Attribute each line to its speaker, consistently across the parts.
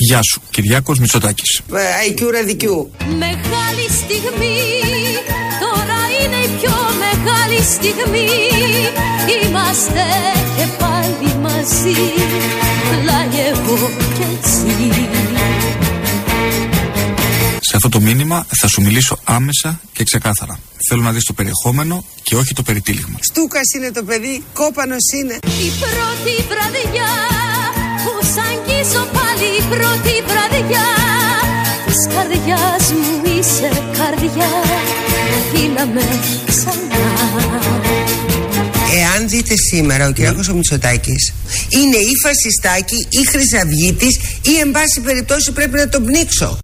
Speaker 1: Γεια σου, Κυριάκος Μητσοτάκης.
Speaker 2: Αϊκιούρα δικιού.
Speaker 3: Μεγάλη στιγμή, τώρα είναι η πιο μεγάλη στιγμή. Είμαστε και πάλι μαζί, πλάι εγώ και εσύ.
Speaker 1: Σε αυτό το μήνυμα θα σου μιλήσω άμεσα και ξεκάθαρα. Θέλω να δεις το περιεχόμενο και όχι το περιτύλιγμα.
Speaker 2: Στούκας είναι το παιδί, κόπανος είναι.
Speaker 3: Η πρώτη βραδιά που σ' αγγίζω πάλι, η πρώτη βραδιά της καρδιάς μου είσαι καρδιά, αφήναμε ξανά.
Speaker 2: Εάν δείτε σήμερα ο Κυριάκος ο Μητσοτάκης είναι ή φασιστάκι ή χρυσαυγίτης ή εν πάση περιπτώσει πρέπει να τον πνίξω.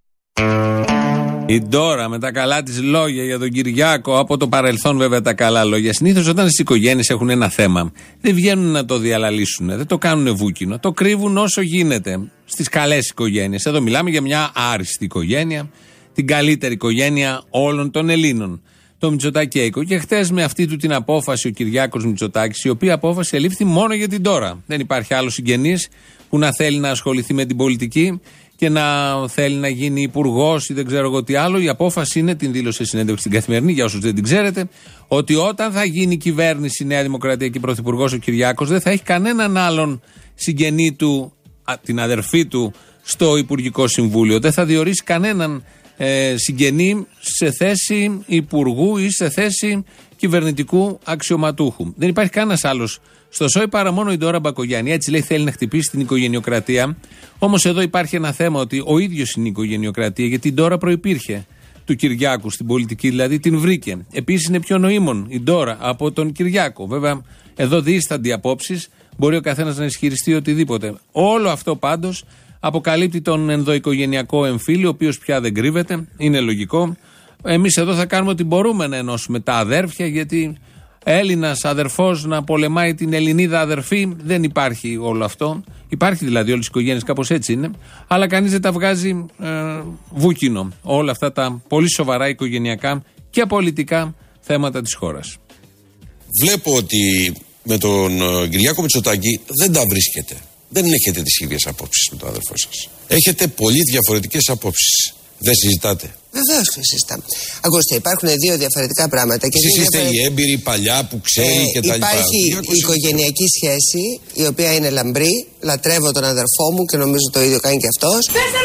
Speaker 4: Η Ντόρα με τα καλά της λόγια για τον Κυριάκο, από το παρελθόν βέβαια τα καλά λόγια. Συνήθως όταν στις οικογένειες έχουν ένα θέμα, δεν βγαίνουν να το διαλαλήσουν, δεν το κάνουν βούκινο. Το κρύβουν όσο γίνεται στις καλές οικογένειες. Εδώ μιλάμε για μια άριστη οικογένεια, την καλύτερη οικογένεια όλων των Ελλήνων. Το Μητσοτακέικο. Και χτες με αυτή του την απόφαση ο Κυριάκος Μητσοτάκης, η οποία απόφαση ελήφθη μόνο για την Ντόρα. Δεν υπάρχει άλλο συγγενής που να θέλει να ασχοληθεί με την πολιτική και να θέλει να γίνει υπουργός ή δεν ξέρω εγώ τι άλλο. Η απόφαση είναι, την δήλωσε συνέντευξη στην Καθημερινή, για όσους δεν την ξέρετε, ότι όταν θα γίνει κυβέρνηση Νέα Δημοκρατία και πρωθυπουργός ο Κυριάκος, δεν θα έχει κανέναν άλλον συγγενή του, την αδερφή του, στο Υπουργικό Συμβούλιο. Δεν θα διορίσει κανέναν συγγενή σε θέση υπουργού ή σε θέση κυβερνητικού αξιωματούχου. Δεν υπάρχει κανένας άλλος στο ΣΟΗ παρά μόνο η Ντόρα Μπακογιάννη. Έτσι λέει, θέλει να χτυπήσει την οικογενειοκρατία. Όμως εδώ υπάρχει ένα θέμα, ότι ο ίδιος είναι η οικογενειοκρατία, γιατί η Ντόρα προϋπήρχε του Κυριάκου στην πολιτική, δηλαδή την βρήκε. Επίσης είναι πιο νοήμων η Ντόρα από τον Κυριάκο. Βέβαια, εδώ δίστανται απόψεις, μπορεί ο καθένας να ισχυριστεί οτιδήποτε. Όλο αυτό πάντως αποκαλύπτει τον ενδοοικογενειακό εμφύλιο, ο οποίος πια δεν κρύβεται, είναι λογικό. Εμείς εδώ θα κάνουμε ό,τι μπορούμε να ενώσουμε τα αδέρφια, γιατί Έλληνας αδερφός να πολεμάει την Ελληνίδα αδερφή, δεν υπάρχει όλο αυτό. Υπάρχει δηλαδή, όλες οι οικογένειες κάπως έτσι είναι, αλλά κανείς δεν τα βγάζει βούκινο. Όλα αυτά τα πολύ σοβαρά οικογενειακά και πολιτικά θέματα της χώρας.
Speaker 5: Βλέπω ότι με τον Κυριάκο Μητσοτάκη δεν τα βρίσκετε. Δεν έχετε τις ίδιες απόψεις με τον αδερφό σας. Έχετε πολύ διαφορετικές απόψεις. Δεν συζητάτε.
Speaker 2: Βεβαίως το συζητάμε. Ακούστε, υπάρχουν δύο διαφορετικά πράγματα.
Speaker 5: Εσείς είστε η έμπειρη παλιά που ξέρει και τα λοιπά.
Speaker 2: Υπάρχει η οικογενειακή σχέση, η οποία είναι λαμπρή. Λατρεύω τον αδερφό μου και νομίζω το ίδιο κάνει και αυτός.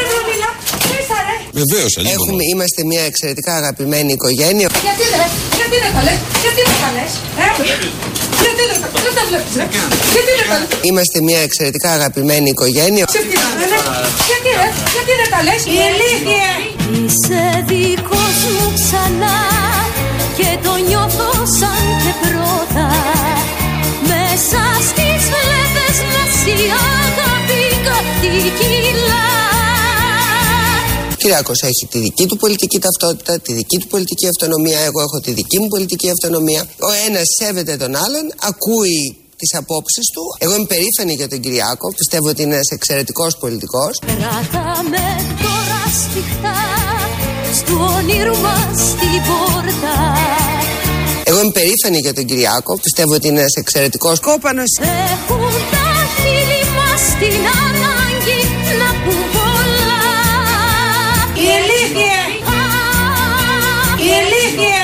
Speaker 5: Βεβαίως,
Speaker 2: είμαστε μια εξαιρετικά αγαπημένη οικογένεια.
Speaker 6: Γιατί δεν τα λες, γιατί δεν τα λες, δεν τα βλέπεις, γιατί δεν τα λες.
Speaker 2: Είμαστε μια εξαιρετικά αγαπημένη οικογένεια.
Speaker 6: Γιατί δεν τα λες, η ηλίθεια.
Speaker 3: Είσαι δικός μου ξανά και το νιώθω σαν και πρώτα. Μέσα στις βλέπες μας η αγάπη καυτή κυλά.
Speaker 2: Ο Κυριάκος έχει τη δική του πολιτική ταυτότητα, τη δική του πολιτική αυτονομία. Εγώ έχω τη δική μου πολιτική αυτονομία. Ο ένας σέβεται τον άλλον, ακούει τις απόψεις του. Εγώ είμαι περήφανη για τον Κυριάκο. Πιστεύω ότι είναι ένας εξαιρετικός πολιτικός.
Speaker 3: Κράταμε τώρα σφιχτά στο όνειρο μας την πόρτα.
Speaker 2: Εγώ είμαι περήφανη για τον Κυριάκο. Πιστεύω ότι είναι ένας εξαιρετικός κόπανος.
Speaker 3: Έχουν τα χείλη μας την ανάγκη να πούν πολλά.
Speaker 6: Η ηλίθεια. Η ηλίθεια.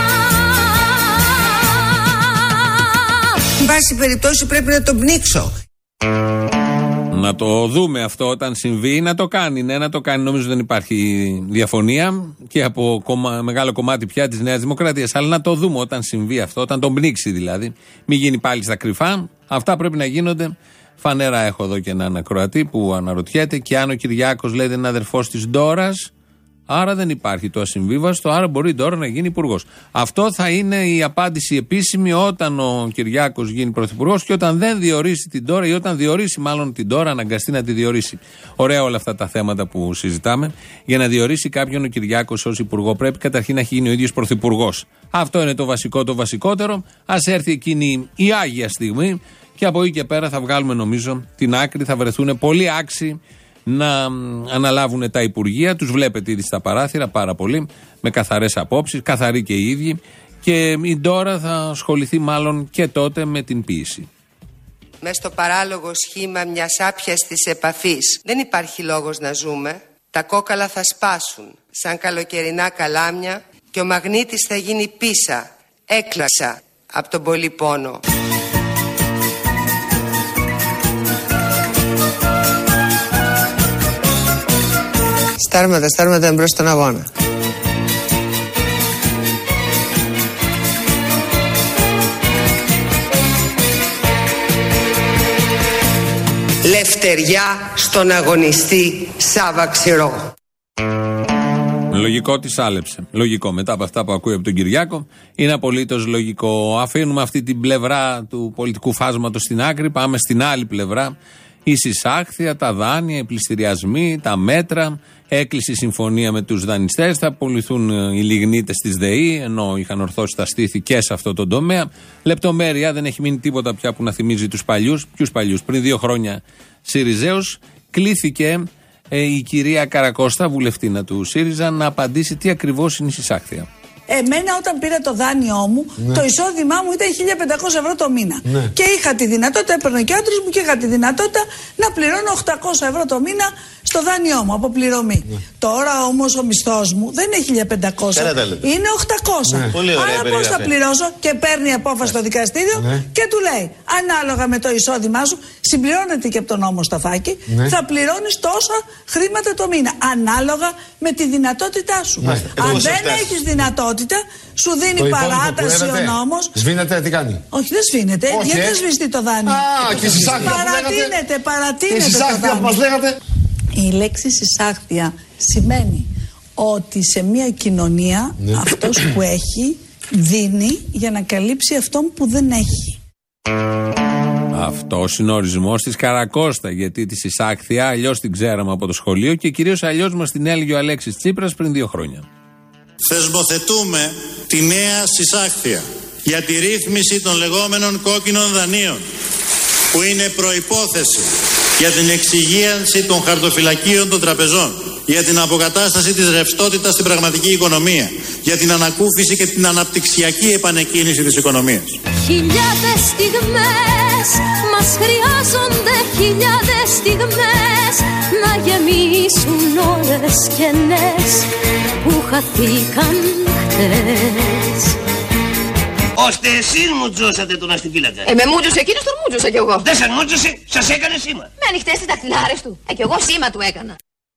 Speaker 2: Εν πάση περιπτώσει πρέπει να τον πνίξω.
Speaker 4: Να το δούμε αυτό όταν συμβεί, να το κάνει. Ναι, να το κάνει. Νομίζω δεν υπάρχει διαφωνία και από μεγάλο κομμάτι πια της Νέας Δημοκρατίας. Αλλά να το δούμε όταν συμβεί αυτό, όταν τον πνίξει δηλαδή. Μην γίνει πάλι στα κρυφά. Αυτά πρέπει να γίνονται. Φανερά έχω εδώ και έναν ακροατή που αναρωτιέται, και αν ο Κυριάκος λέει είναι αδερφός της Ντόρας, άρα δεν υπάρχει το ασυμβίβαστο, άρα μπορεί τώρα να γίνει υπουργός. Αυτό θα είναι η απάντηση επίσημη όταν ο Κυριάκος γίνει πρωθυπουργός και όταν δεν διορίσει την Ντόρα, ή όταν διορίσει μάλλον την Ντόρα, αναγκαστεί να τη διορίσει. Ωραία όλα αυτά τα θέματα που συζητάμε. Για να διορίσει κάποιον ο Κυριάκος ως υπουργό, πρέπει καταρχήν να έχει γίνει ο ίδιος πρωθυπουργός. Αυτό είναι το βασικό, το βασικότερο. Ας έρθει εκείνη η άγια στιγμή και από εκεί και πέρα θα βγάλουμε, νομίζω, την άκρη. Θα βρεθούν πολλοί άξιοι να αναλάβουν τα υπουργεία. Τους βλέπετε ήδη στα παράθυρα πάρα πολύ, με καθαρές απόψεις, καθαροί και οι ίδιοι. Και η Ντόρα θα ασχοληθεί μάλλον και τότε με την ποίηση.
Speaker 2: μες στο παράλογο σχήμα μιας άπιαστης επαφής, δεν υπάρχει λόγος να ζούμε. Τα κόκαλα θα σπάσουν σαν καλοκαιρινά καλάμια και ο μαγνήτης θα γίνει πίσα, έκλασα από τον πολύ πόνο. Στάρματα εμπρός στον αγώνα. Λευτεριά στον αγωνιστή Σάβα Ξηρό.
Speaker 4: Λογικό της άλεψε. Λογικό. Μετά από αυτά που ακούει από τον Κυριάκο, είναι απολύτως λογικό. Αφήνουμε αυτή την πλευρά του πολιτικού φάσματος στην άκρη. Πάμε στην άλλη πλευρά. Η συσάχθεια, τα δάνεια, οι πληστηριασμοί, τα μέτρα. Έκλεισε η συμφωνία με τους δανειστές. Θα πουληθούν οι λιγνίτες της ΔΕΗ, ενώ είχαν ορθώσει τα στήθη και σε αυτό το τομέα. Λεπτομέρεια, δεν έχει μείνει τίποτα πια που να θυμίζει τους παλιούς. Ποιους παλιούς? Πριν 2 χρόνια ΣΥΡΙΖΕΟΣ κλήθηκε η κυρία Καρακώστα, βουλευτήνα του ΣΥΡΙΖΑ, να απαντήσει τι ακριβώς είναι η συσάχθεια.
Speaker 7: Εμένα όταν πήρα το δάνειό μου, το εισόδημά μου ήταν 1.500 ευρώ το μήνα. Και είχα τη δυνατότητα, έπαιρνε και ο άντρας μου και είχα τη δυνατότητα να πληρώνω 800 ευρώ το μήνα στο δάνειό μου από πληρωμή. Τώρα όμως ο μισθός μου δεν είναι 1.500, είναι 800. Άρα πώς θα πληρώσω? Και παίρνει απόφαση στο δικαστήριο και του λέει, ανάλογα με το εισόδημά σου, συμπληρώνεται και από τον νόμο Σταφάκη, θα πληρώνεις τόσα χρήματα το μήνα. Ανάλογα με τη δυνατότητά σου. Αν δεν έχεις δυνατότητα, σου δίνει παράταση ο νόμος.
Speaker 8: Σβήνεται, τι κάνει? Όχι,
Speaker 7: δεν σβήνεται. Γιατί δεν σβηστεί το δάνειο? Παρατείνεται το δάνειο. Η λέξη συσάχθεια σημαίνει ότι σε μια κοινωνία αυτός που έχει δίνει για να καλύψει αυτόν που δεν έχει.
Speaker 4: Αυτός είναι ο ορισμός της Καρακώστα, γιατί τη συσάχθεια αλλιώς την ξέραμε από το σχολείο και κυρίως αλλιώς μας την έλεγε ο Αλέξης Τσίπρας πριν 2 χρόνια.
Speaker 9: Θεσμοθετούμε τη νέα συσάχθεια για τη ρύθμιση των λεγόμενων κόκκινων δανείων, που είναι προϋπόθεση για την εξυγίανση των χαρτοφυλακίων των τραπεζών, για την αποκατάσταση της ρευστότητας στην πραγματική οικονομία, για την ανακούφιση και την αναπτυξιακή επανεκκίνηση της οικονομίας.
Speaker 3: Χιλιάδες στιγμές μας χρειάζονται, χιλιάδες στιγμές να γεμίσουν όλες κενές που χαθήκαν χτες.
Speaker 10: Ώστε εσείς μου τζώσατε τον αστιφύλακα.
Speaker 11: Με μούτζωσε εκείνος, τον μούτζωσα κι εγώ.
Speaker 10: Δεν σας μούτζωσε, σας έκανε σήμα.
Speaker 11: Με ανοιχτές τις δαχτυλάρες του. Κι εγώ σήμα του έκανα.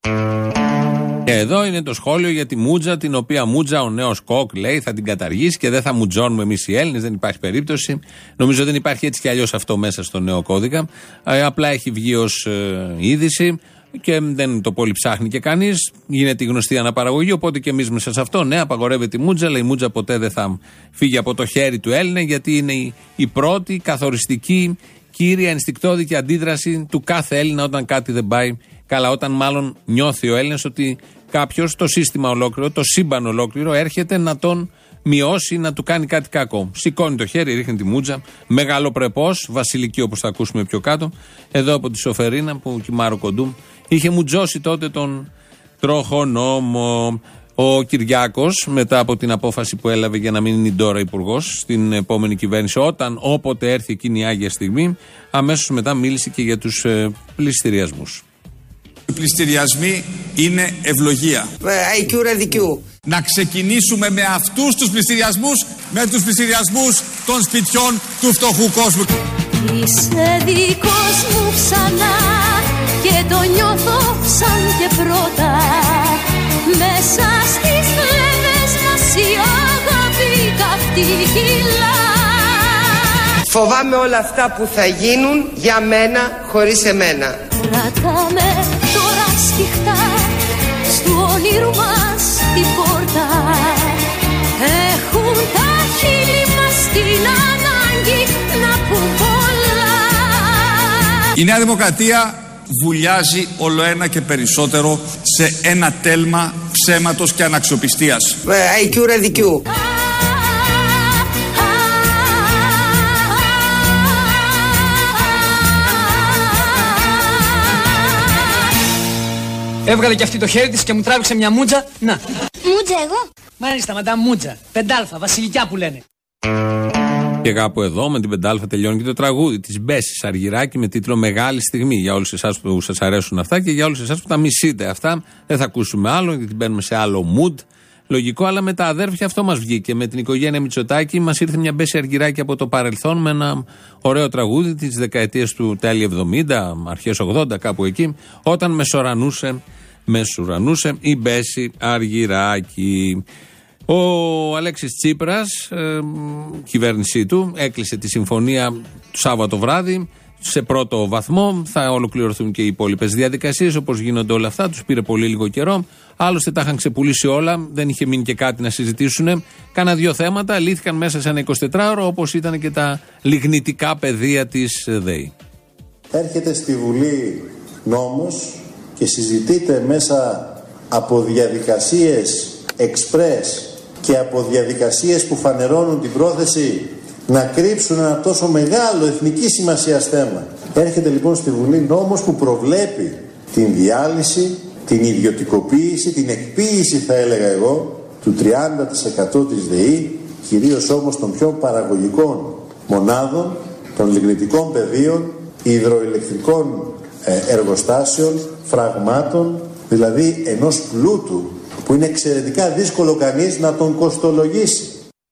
Speaker 4: Και εδώ είναι το σχόλιο για τη μούτζα, την οποία μούτζα ο νέος Κοκ λέει θα την καταργήσει και δεν θα μουτζώνουμε εμείς οι Έλληνες, δεν υπάρχει περίπτωση. Νομίζω δεν υπάρχει έτσι κι αλλιώς αυτό μέσα στο νέο κώδικα. Απλά έχει βγει ως είδηση και δεν το πολύ ψάχνει και κανείς. Γίνεται η γνωστή αναπαραγωγή, οπότε και εμείς μέσα σε αυτό, ναι, απαγορεύεται η μούτζα, αλλά η μούτζα ποτέ δεν θα φύγει από το χέρι του Έλληνα, γιατί είναι η πρώτη καθοριστική, κύρια, ενστικτώδικη αντίδραση του κάθε Έλληνα όταν κάτι δεν πάει καλά. Όταν μάλλον νιώθει ο Έλληνας ότι κάποιος, το σύστημα ολόκληρο, το σύμπαν ολόκληρο, έρχεται να τον μειώσει, να του κάνει κάτι κακό. Σηκώνει το χέρι, ρίχνει τη μούτζα, μεγαλοπρεπώς, βασιλική όπως θα ακούσουμε πιο κάτω, εδώ από τη Σοφερίνα που Κιμάρο Κοντούμ είχε μουτζώσει τότε τον τροχονόμο. Ο Κυριάκος, μετά από την απόφαση που έλαβε για να μην είναι τώρα υπουργός στην επόμενη κυβέρνηση, όποτε έρθει εκείνη η άγια στιγμή, αμέσως μετά μίλησε και για τους πληστηριασμούς.
Speaker 1: Οι πληστηριασμοί είναι ευλογία.
Speaker 2: Αϊκιούρα δικιού.
Speaker 1: Να ξεκινήσουμε με αυτούς τους πληστηριασμούς, με τους πληστηριασμούς των σπιτιών του φτωχού κόσμου.
Speaker 3: Είσαι δικός μου ξανά και το νιώθω σαν και πρώτα. Μέσα στις φλέβες μας η αγάπη καυτή κυλά.
Speaker 2: Φοβάμαι όλα αυτά που θα γίνουν για μένα χωρίς εμένα.
Speaker 3: Κρατάμε τώρα σφιχτά στου όνειρου μας την πόρτα. Έχουν τα χείλη μας την ανάγκη να πουν πολλά.
Speaker 1: Η Νέα Δημοκρατία βουλιάζει ολοένα και περισσότερο σε ένα τέλμα ψέματος και αναξιοπιστίας.
Speaker 2: Αϊκιούρα δικιού.
Speaker 12: Έβγαλε και αυτή το χέρι της και μου τράβηξε μια μούτζα. Να.
Speaker 11: Μούτζα εγώ.
Speaker 12: Μάλιστα, μαντάμ μούτζα. 5α, βασιλικιά που λένε.
Speaker 4: Και κάπου εδώ με την 5α τελειώνει και το τραγούδι της Μπέσης Αργυράκη με τίτλο Μεγάλη Στιγμή. Για όλους εσάς που σας αρέσουν αυτά και για όλους εσάς που τα μισείτε αυτά. Δεν θα ακούσουμε άλλο γιατί μπαίνουμε σε άλλο mood. Λογικό, αλλά με τα αδέρφια αυτό μας βγήκε. Με την οικογένεια Μητσοτάκη μας ήρθε μια Μπέση Αργυράκη από το παρελθόν με ένα ωραίο τραγούδι της δεκαετίας του τέλη 70, αρχές 80, κάπου εκεί, όταν μεσουρανούσε η Μπέση Αργυράκη. Ο Αλέξης Τσίπρας, κυβέρνησή του, έκλεισε τη συμφωνία του Σάββατο βράδυ σε πρώτο βαθμό. Θα ολοκληρωθούν και οι υπόλοιπες διαδικασίες όπως γίνονται όλα αυτά. Τους πήρε πολύ λίγο καιρό. Άλλωστε τα είχαν ξεπουλήσει όλα. Δεν είχε μείνει και κάτι να συζητήσουν. Κάνα δύο θέματα λύθηκαν μέσα σε ένα 24ωρο, όπως ήταν και τα λιγνητικά πεδία της ΔΕΗ.
Speaker 9: Έρχεται στη Βουλή νόμος και συζητείται μέσα από διαδικασίες εξπρές και από διαδικασίες που φανερώνουν την πρόθεση να κρύψουν ένα τόσο μεγάλο εθνική σημασίας θέμα. Έρχεται λοιπόν στη Βουλή νόμος που προβλέπει την διάλυση, την ιδιωτικοποίηση, την εκποίηση θα έλεγα εγώ, του 30% της ΔΕΗ, κυρίως όμως των πιο παραγωγικών μονάδων, των λιγνητικών πεδίων, υδροηλεκτρικών εργοστάσεων, φραγμάτων, δηλαδή ενός πλούτου που είναι εξαιρετικά δύσκολο κανείς να τον κοστολογήσει.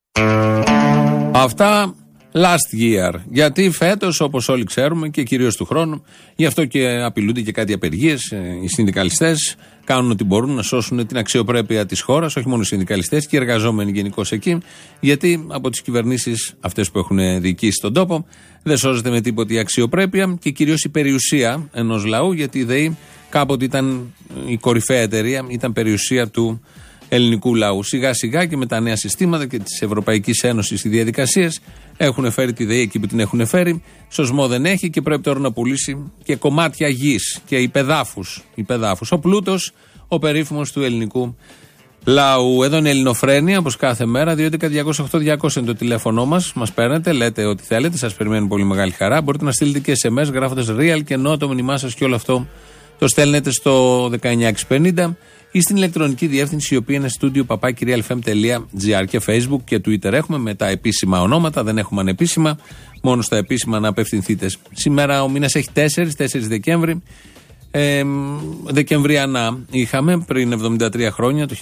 Speaker 4: Αυτά last year. Γιατί φέτος, όπως όλοι ξέρουμε και κυρίως του χρόνου, γι' αυτό και απειλούνται και κάτι απεργίες. Οι συνδικαλιστές κάνουν ό,τι μπορούν να σώσουν την αξιοπρέπεια της χώρας, όχι μόνο οι συνδικαλιστές και οι εργαζόμενοι γενικώς εκεί, γιατί από τις κυβερνήσεις αυτές που έχουν διοικήσει τον τόπο δεν σώζεται με τίποτα η αξιοπρέπεια και κυρίως η περιουσία ενός λαού, γιατί η ΔΕΗ κάποτε ήταν η κορυφαία εταιρεία, ήταν περιουσία του ελληνικού λαού. Σιγά σιγά και με τα νέα συστήματα και της Ευρωπαϊκής Ένωσης οι διαδικασίες έχουν φέρει τη ΔΕΗ εκεί που την έχουν φέρει. Σωσμό δεν έχει και πρέπει τώρα να πουλήσει και κομμάτια γης και υπεδάφους. Ο πλούτος, ο περίφημος του ελληνικού λαού. Εδώ είναι η Ελληνοφρένεια, όπως κάθε μέρα. 2.11.208.200 είναι το τηλέφωνό μας. Μας παίρνετε, λέτε ό,τι θέλετε. Σας περιμένει πολύ μεγάλη χαρά. Μπορείτε να στείλετε και SMS γράφοντας real και ενώ το μήνυμά σας και όλο αυτό το στέλνετε στο 19650 ή στην ηλεκτρονική διεύθυνση, η οποία είναι studio@realfm.gr και Facebook και Twitter έχουμε με τα επίσημα ονόματα, δεν έχουμε ανεπίσημα, μόνο στα επίσημα να απευθυνθείτε. Σήμερα ο μήνας έχει 4 Δεκέμβρη. Δεκεμβριανά είχαμε πριν 73 χρόνια, το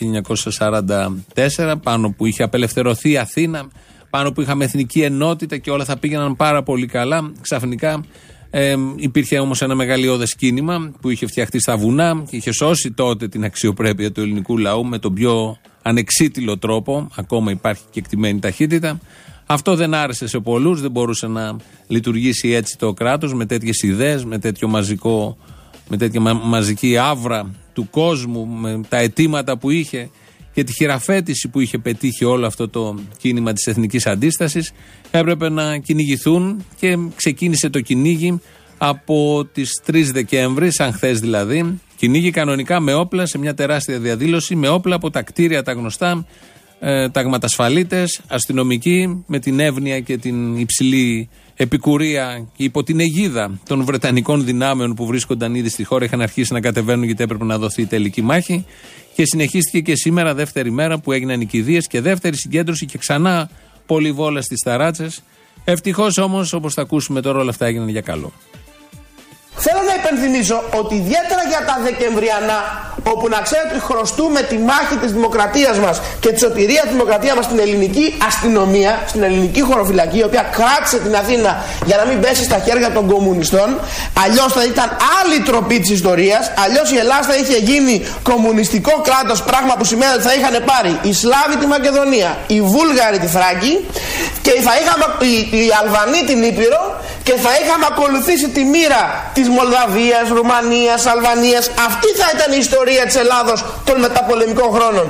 Speaker 4: 1944, πάνω που είχε απελευθερωθεί η Αθήνα, πάνω που είχαμε εθνική ενότητα και όλα θα πήγαιναν πάρα πολύ καλά. Ξαφνικά υπήρχε όμως ένα μεγαλειώδες κίνημα που είχε φτιαχτεί στα βουνά και είχε σώσει τότε την αξιοπρέπεια του ελληνικού λαού με τον πιο ανεξίτηλο τρόπο. Ακόμα υπάρχει και εκτιμένη ταχύτητα. Αυτό δεν άρεσε σε πολλούς, δεν μπορούσε να λειτουργήσει έτσι το κράτος με τέτοιες ιδέες, με τέτοια μαζική άβρα του κόσμου, με τα αιτήματα που είχε και τη χειραφέτηση που είχε πετύχει όλο αυτό το κίνημα της εθνικής αντίστασης. Έπρεπε να κυνηγηθούν και ξεκίνησε το κυνήγι από τις 3 Δεκέμβρη, σαν χθες δηλαδή. Κυνήγι κανονικά με όπλα, σε μια τεράστια διαδήλωση, με όπλα από τα κτίρια τα γνωστά, ταγματασφαλίτες, αστυνομικοί, με την εύνοια και την υψηλή επικουρία και υπό την αιγίδα των Βρετανικών δυνάμεων που βρίσκονταν ήδη στη χώρα, είχαν αρχίσει να κατεβαίνουν γιατί έπρεπε να δοθεί η τελική μάχη. Και συνεχίστηκε και σήμερα, δεύτερη μέρα που έγιναν οι κηδείες και δεύτερη συγκέντρωση και ξανά πολυβόλα στις ταράτσες. Ευτυχώς όμως, όπως θα ακούσουμε τώρα, όλα αυτά έγιναν για καλό.
Speaker 8: Θέλω να υπενθυμίσω ότι ιδιαίτερα για τα Δεκεμβριανά, όπου να ξέρετε ότι χρωστούμε τη μάχη της δημοκρατίας μας και τη σωτηρία της δημοκρατίας μας στην ελληνική αστυνομία, στην ελληνική χωροφυλακή, η οποία κράτησε την Αθήνα για να μην πέσει στα χέρια των κομμουνιστών. Αλλιώς θα ήταν άλλη τροπή της ιστορίας. Αλλιώς η Ελλάδα θα είχε γίνει κομμουνιστικό κράτος, πράγμα που σημαίνει ότι θα είχαν πάρει οι Σλάβοι τη Μακεδονία, οι Βούλγαροι τη Θράκη και θα είχαμε οι Αλβανοί την Ήπειρο και θα είχαμε ακολουθήσει τη μοίρα της Μολδαβίας, Ρουμανίας, Αλβανίας. Αυτή θα ήταν η ιστορία της Ελλάδος των μεταπολεμικών χρόνων.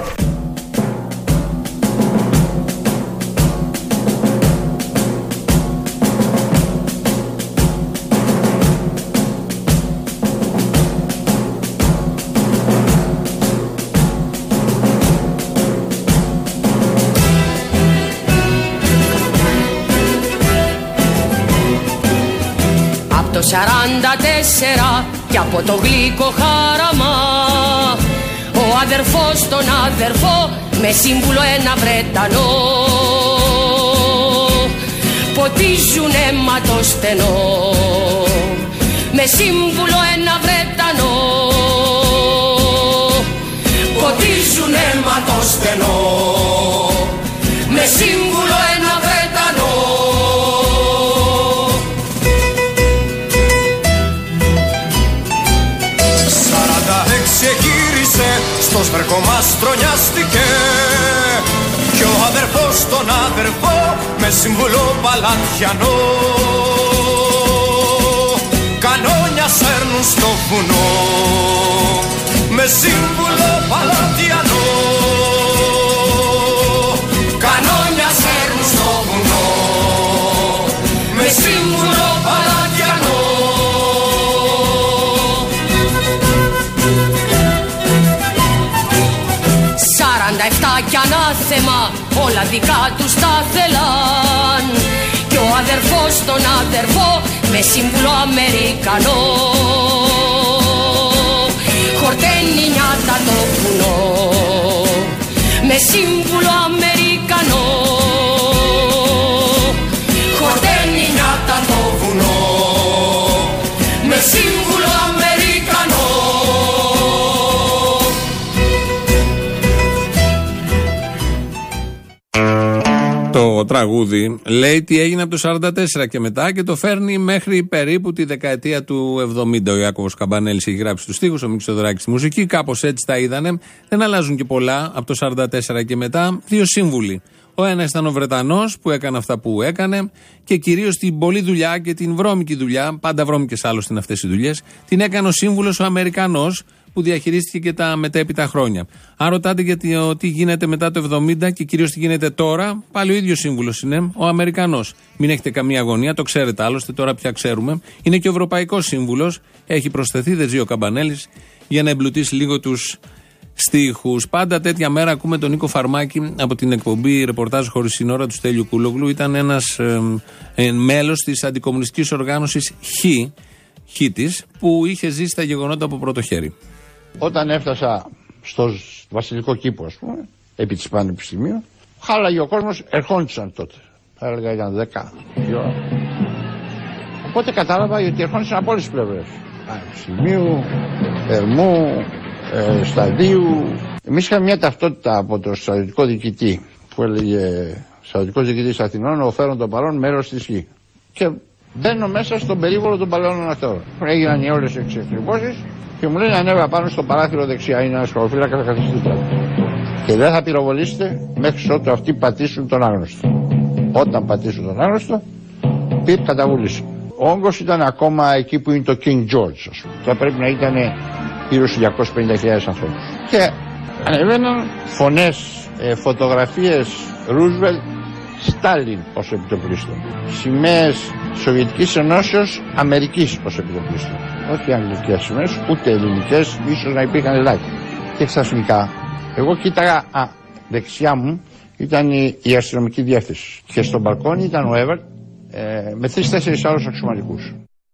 Speaker 13: Το 44 και από το γλυκό χάραμα ο αδερφός τον αδερφό με σύμβουλο ένα Βρετανό ποτίζουν αίμα το στενό, με σύμβουλο ένα Βρετανό. Ποτίζουν αίμα το στενό, με σύμβουλο ένα Βρετανό.
Speaker 14: Γύρισε, στο σβέρκο μας τρονιάστηκε κι ο αδερφός τον αδερφό με σύμβουλο παλατιανό. Κανόνια σέρνουν στο βουνό με σύμβουλο παλατιανό. Κανόνια σέρνουν στο βουνό με σύμβουλο παλατιανό.
Speaker 13: Κι ανάθεμα όλα δικά τους τα θέλαν κι ο αδερφός τον αδερφό με σύμβουλο Αμερικανό. Χορταίνει νιάτα το βουνό με σύμβουλο Αμερικανό. Χορταίνει νιάτα το βουνό με σύμβουλο Αμερικανό.
Speaker 4: Το τραγούδι λέει τι έγινε από το 1944 και μετά και το φέρνει μέχρι περίπου τη δεκαετία του 70. Ο Ιάκωβος Καμπανέλης έχει γράψει τους στίχους, ο Μίκης Θεοδωράκης στη μουσική. Κάπως έτσι τα είδανε. Δεν αλλάζουν και πολλά από το 1944 και μετά. Δύο σύμβουλοι. Ο ένας ήταν ο Βρετανός που έκανε αυτά που έκανε και κυρίως την πολλή δουλειά και την βρώμικη δουλειά, πάντα βρώμικες άλλωστε είναι αυτές οι δουλειές, την έκανε ο σύμβουλος ο Αμερικανός που διαχειρίστηκε και τα μετέπειτα χρόνια. Αν ρωτάτε γιατί τι γίνεται μετά το 70 και κυρίως τι γίνεται τώρα, πάλι ο ίδιος σύμβουλος είναι, ο Αμερικανός. Μην έχετε καμία αγωνία, το ξέρετε άλλωστε, τώρα πια ξέρουμε. Είναι και ο Ευρωπαϊκός σύμβουλος, έχει προσθεθεί, δεν ζει ο Καμπανέλης, για να εμπλουτίσει λίγο τους στίχους. Πάντα τέτοια μέρα ακούμε τον Νίκο Φαρμάκη από την εκπομπή Ρεπορτάζ χωρίς σύνορα του Στέλιου Κούλογλου. Ήταν ένας μέλος της αντικομμουνιστικής οργάνωσης Χ της, που είχε ζήσει τα γεγονότα από πρώτο χέρι.
Speaker 15: Όταν έφτασα στο Βασιλικό Κήπο, ας πούμε, επί της Πανεπιστημίου, χάλαγε ο κόσμος, ερχόντουσαν τότε. Θα έλεγα ήταν 10 η ώρα. Οπότε κατάλαβα ότι ερχόντουσαν από όλες τις πλευρές. Πανεπιστημίου, Ερμού, Σταδίου. Εμείς είχαμε μια ταυτότητα από το στρατιωτικό διοικητή που έλεγε στρατιωτικός διοικητής Αθηνών, ο φέρον των παρών μέρος της γη. Και μπαίνω μέσα στον περίβολο των παλαιών ακτόρων. Έγιναν οι όλες οι εξεκριβώσεις και μου λένε ανέβα πάνω στο παράθυρο δεξιά. Είναι ένα σκοροφύλακα, θα καθίσει δίπλα. Και δεν θα πυροβολήσετε μέχρι ότου αυτοί πατήσουν τον άγνωστο. Όταν πατήσουν τον άγνωστο, πιπ καταβούλησε. Ο όγκος ήταν ακόμα εκεί που είναι το King George, ας πούμε. Θα πρέπει να ήταν γύρω στους 250.000 ανθρώπους. Και ανεβαίναν φωνές, φωτογραφίες Ρούσβελτ, Στάλιν ως επιτοπλίστων. Σημαίες Σοβιετικής Ενώσεως, Αμερικής ως επιτοπλίστων. Όχι αγγλικές σημαίες, ούτε ελληνικές, ίσως να υπήρχαν ελάχιστα. Και ξαφνικά, εγώ κοίταγα, δεξιά μου ήταν η αστυνομική διεύθυνση. Και στο μπαλκόνι ήταν ο Εύερτ με 3-4 άλλους αξιωματικούς.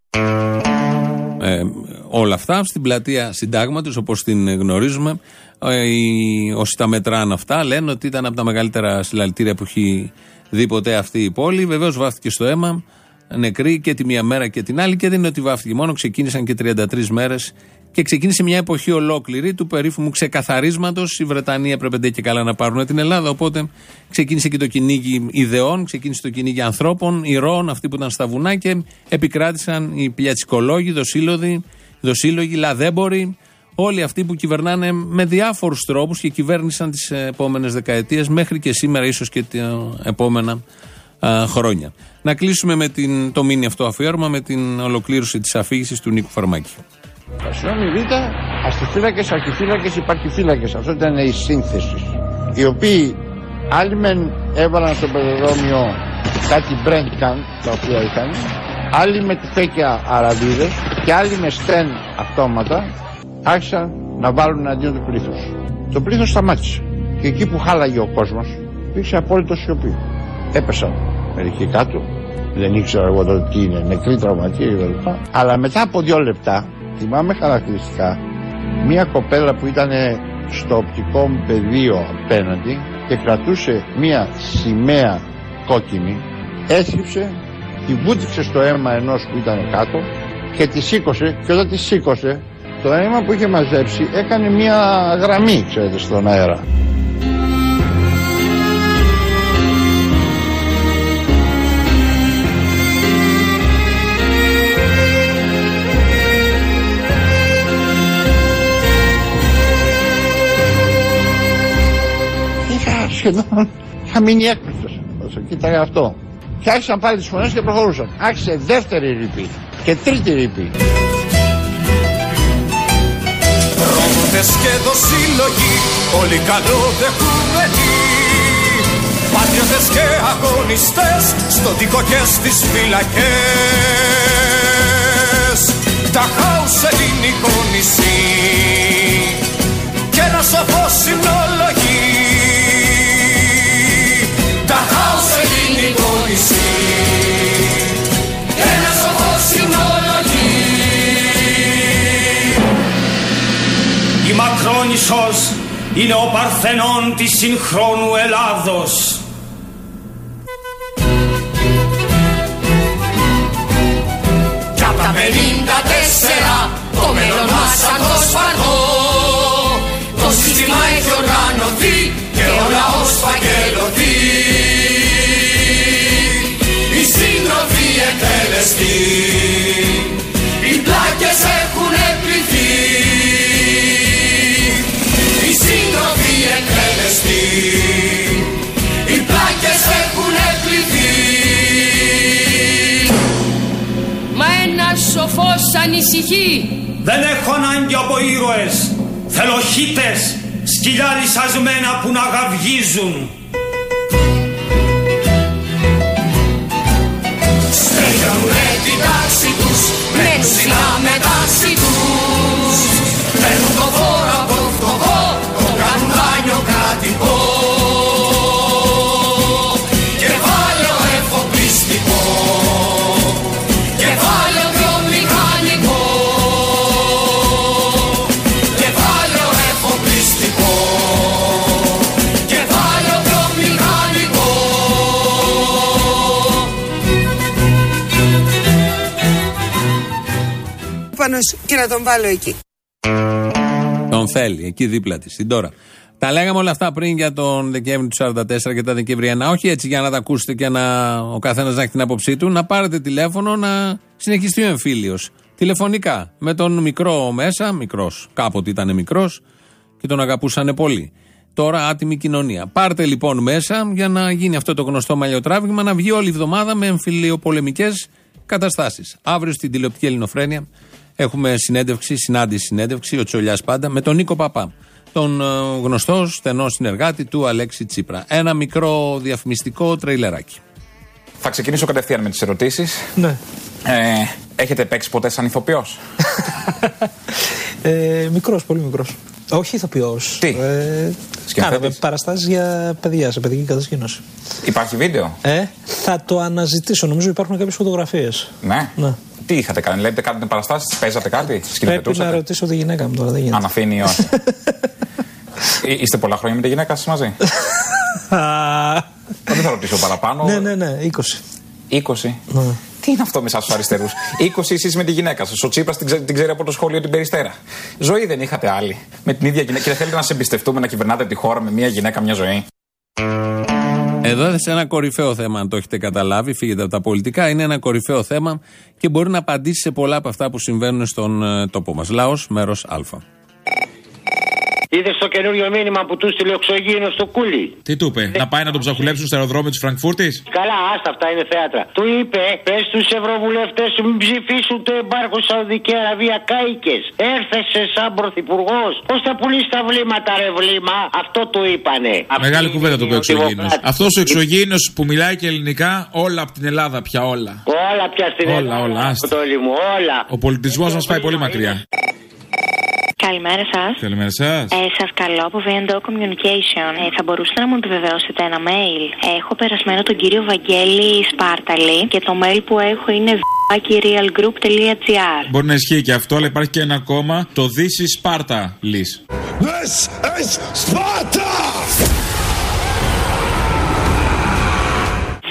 Speaker 4: Όλα αυτά στην πλατεία Συντάγματος, όπως την γνωρίζουμε. Όσοι τα μετράνε αυτά λένε ότι ήταν από τα μεγαλύτερα συλλαλητήρια που έχει δει ποτέ αυτή η πόλη. Βεβαίως βάφτηκε στο αίμα, νεκροί και τη μία μέρα και την άλλη, και δεν είναι ότι βάφτηκε μόνο, ξεκίνησαν και 33 μέρες και ξεκίνησε μια εποχή ολόκληρη του περίφημου ξεκαθαρίσματος. Οι Βρετανοί έπρεπε και καλά να πάρουν την Ελλάδα, οπότε ξεκίνησε και το κυνήγι ιδεών, ξεκίνησε το κυνήγι ανθρώπων, ηρώων, αυτοί που ήταν στα βουνά, και επικράτησαν οι πλιατσικολόγοι, δοσύλλογοι, λαδέμποροι, όλοι αυτοί που κυβερνάνε με διάφορους τρόπους και κυβέρνησαν τις επόμενες δεκαετίες μέχρι και σήμερα, ίσως και τα επόμενα χρόνια. Να κλείσουμε με το μίνι αυτό αφιέρωμα με την ολοκλήρωση της αφήγησης του Νίκου Φαρμάκη.
Speaker 15: Αστυνόμοι Β, αστιφύλακες, αρχιφύλακες, υπαρχιφύλακες. Αυτό ήταν η σύνθεση. Οι οποίοι άλλοι μεν έβαλαν στο πεζοδρόμιο κάτι μπρέντκαν τα οποία είχαν, άλλοι με τυφέκια αραβίδες και άλλοι με στεν αυτόματα άρχισαν να βάλουν αντίον του πλήθους. Το πλήθος σταμάτησε. Και εκεί που χάλαγε ο κόσμος υπήρξε απόλυτο σιωπή. Έπεσαν μερικοί κάτω. Δεν ήξερα εγώ τότε τι είναι, νεκροί, τραυματίες κλπ. Αλλά μετά από 2 λεπτά, θυμάμαι χαρακτηριστικά, μία κοπέλα που ήταν στο οπτικό πεδίο απέναντι και κρατούσε μία σημαία κόκκινη έσκυψε, τη βούτυξε στο αίμα ενός που ήταν κάτω και τη σήκωσε, και όταν τη σήκωσε, το αίμα που είχε μαζέψει έκανε μια γραμμή, ξέρετε, στον αέρα. Σχεδόν είχα μείνει έκπληκτος όσο κοίταγα αυτό. Και άρχισαν πάλι τις φωνές και προχωρούσαν. Άρχισε δεύτερη ρήπη και τρίτη ρήπη.
Speaker 14: Πρόδοτες και δοσύλλογοι, όλοι καλοδεχούμενοι, πατριώτες και αγωνιστές, στον τοίκο και στις φυλακές. Τα χάους ελληνικό νησί και ένα σοφό συνολογή. Τα χάους ελληνικό νησί και ένα σοφό συνολογή. Η Μακρόνισσος είναι ο Παρθενών της συγχρόνου Ελλάδος. Κι απ' τα 54 το μέλλον μας σαν το σφαγό, το σύστημα έχει οργανωθεί και ο λαός φαγγελωθεί. Η σύντροφοι εκτελεστοί, οι πλάκες έχουν πληθεί. Οι σύντροφοι εκτελεστοί, οι πλάκες έχουν πληθεί.
Speaker 13: Μα ένας σοφός ανησυχεί.
Speaker 14: Δεν έχω ανάγκη από ήρωες, θέλω χίτες, σκυλιά λυσασμένα που να γαυγίζουν. Στέλνουνε την τάξη τους, μένουν στην αμετάξη τους. Παίρνουν το φόρο από το φτωχό, το κάνουν δάνειο κρατικό. Κεφάλαιο εφοπλιστικό, κεφάλαιο βιομηχανικό, κεφάλαιο εφοπλιστικό, κεφάλαιο βιομηχανικό.
Speaker 2: Και να τον βάλω εκεί.
Speaker 4: Τον θέλει, εκεί δίπλα της, την τώρα. Τα λέγαμε όλα αυτά πριν για τον Δεκέμβρη του 1944 και τα Δεκεμβριανά. Όχι έτσι για να τα ακούσετε και ο καθένας να έχει την άποψή του. Να πάρετε τηλέφωνο να συνεχιστεί ο εμφύλιος. Τηλεφωνικά. Με τον μικρό μέσα, μικρός. Κάποτε ήταν μικρός και τον αγαπούσανε πολύ. Τώρα άτιμη κοινωνία. Πάρτε λοιπόν μέσα για να γίνει αυτό το γνωστό μαλλιοτράβηγμα, να βγει όλη η εβδομάδα με εμφυλιοπολεμικές καταστάσεις. Αύριο στην τηλεοπτική Ελληνοφρένεια έχουμε συνέντευξη, ο Τσολιάς πάντα, με τον Νίκο Παπά, τον γνωστό στενό συνεργάτη του Αλέξη Τσίπρα. Ένα μικρό διαφημιστικό τρειλεράκι.
Speaker 16: Θα ξεκινήσω κατευθείαν με τις ερωτήσεις.
Speaker 17: Ναι.
Speaker 16: Έχετε παίξει ποτέ σαν ηθοποιός?
Speaker 17: Μικρός, πολύ μικρός. Όχι ηθοποιός.
Speaker 16: Τι?
Speaker 17: Κάναμε παραστάσεις για παιδιά, σε παιδική κατασκήνωση.
Speaker 16: Υπάρχει βίντεο?
Speaker 17: Θα το αναζητήσω, νομίζω υπάρχουν κάποιες φωτογραφίες.
Speaker 16: Ναι. Τι είχατε κάνει, λέτε κάνετε παραστάσεις, παίζατε κάτι,
Speaker 17: Πρέπει να ρωτήσω τη γυναίκα μου τώρα, δεν γίνεται.
Speaker 16: Αν αφήνει ή όχι. Είστε πολλά χρόνια με τη γυναίκα σας μαζί? Δεν θα ρωτήσω παραπάνω.
Speaker 17: Ναι, 20.
Speaker 16: 20. Τι είναι αυτό με εσάς τους αριστερούς? 20 εσείς με τη γυναίκα σας. Ο Τσίπρας την ξέρει από το σχολείο την Περιστέρα. Ζωή δεν είχατε άλλη? Με την ίδια γυναίκα. Και δεν θέλετε να σε εμπιστευτούμε να κυβερνάτε τη χώρα με μια γυναίκα, μια ζωή?
Speaker 4: Εδώ σε ένα κορυφαίο θέμα, αν το έχετε καταλάβει, φύγετε από τα πολιτικά. Είναι ένα κορυφαίο θέμα και μπορεί να απαντήσει σε πολλά από αυτά που συμβαίνουν στον τόπο μας. Λαός, μέρος Α.
Speaker 18: Είδες το καινούριο μήνυμα που του στείλε ο Ξωγήινος στο Κούλι?
Speaker 19: Τι του είπε, να πάει να τον ψαχουλέψουν στο αεροδρόμιο της Φραγκφούρτης?
Speaker 18: Καλά, άστα, αυτά είναι θέατρα. Του είπε, πες στους ευρωβουλευτές σου μην ψηφίσουν το εμπάργκο στη Σαουδική Αραβία, κάηκες. Έρθεσαι σαν πρωθυπουργός. Πώς θα πουλήσει τα βλήματα, ρε βλήμα? Αυτό του είπανε.
Speaker 19: Μεγάλη κουβέντα το είπε ο Εξωγήινος. Αυτός ο Εξωγήινος που μιλάει και ελληνικά, όλα από την Ελλάδα πια, όλα.
Speaker 18: Όλα πια στην Ελλάδα. Όλα.
Speaker 19: Ο πολιτισμός μας πάει πολύ μακριά.
Speaker 20: Καλημέρα σας.
Speaker 19: Καλημέρα σας.
Speaker 20: Σας καλώ από V&O Communication. Θα μπορούσατε να μου επιβεβαιώσετε ένα mail? Έχω περασμένο τον κύριο Βαγγέλη Σπάρταλη και το mail που έχω είναι realgroup.gr.
Speaker 19: Μπορεί να ισχύει και αυτό, αλλά υπάρχει και ένα ακόμα, το This is Sparta, Liz.
Speaker 14: This is Sparta!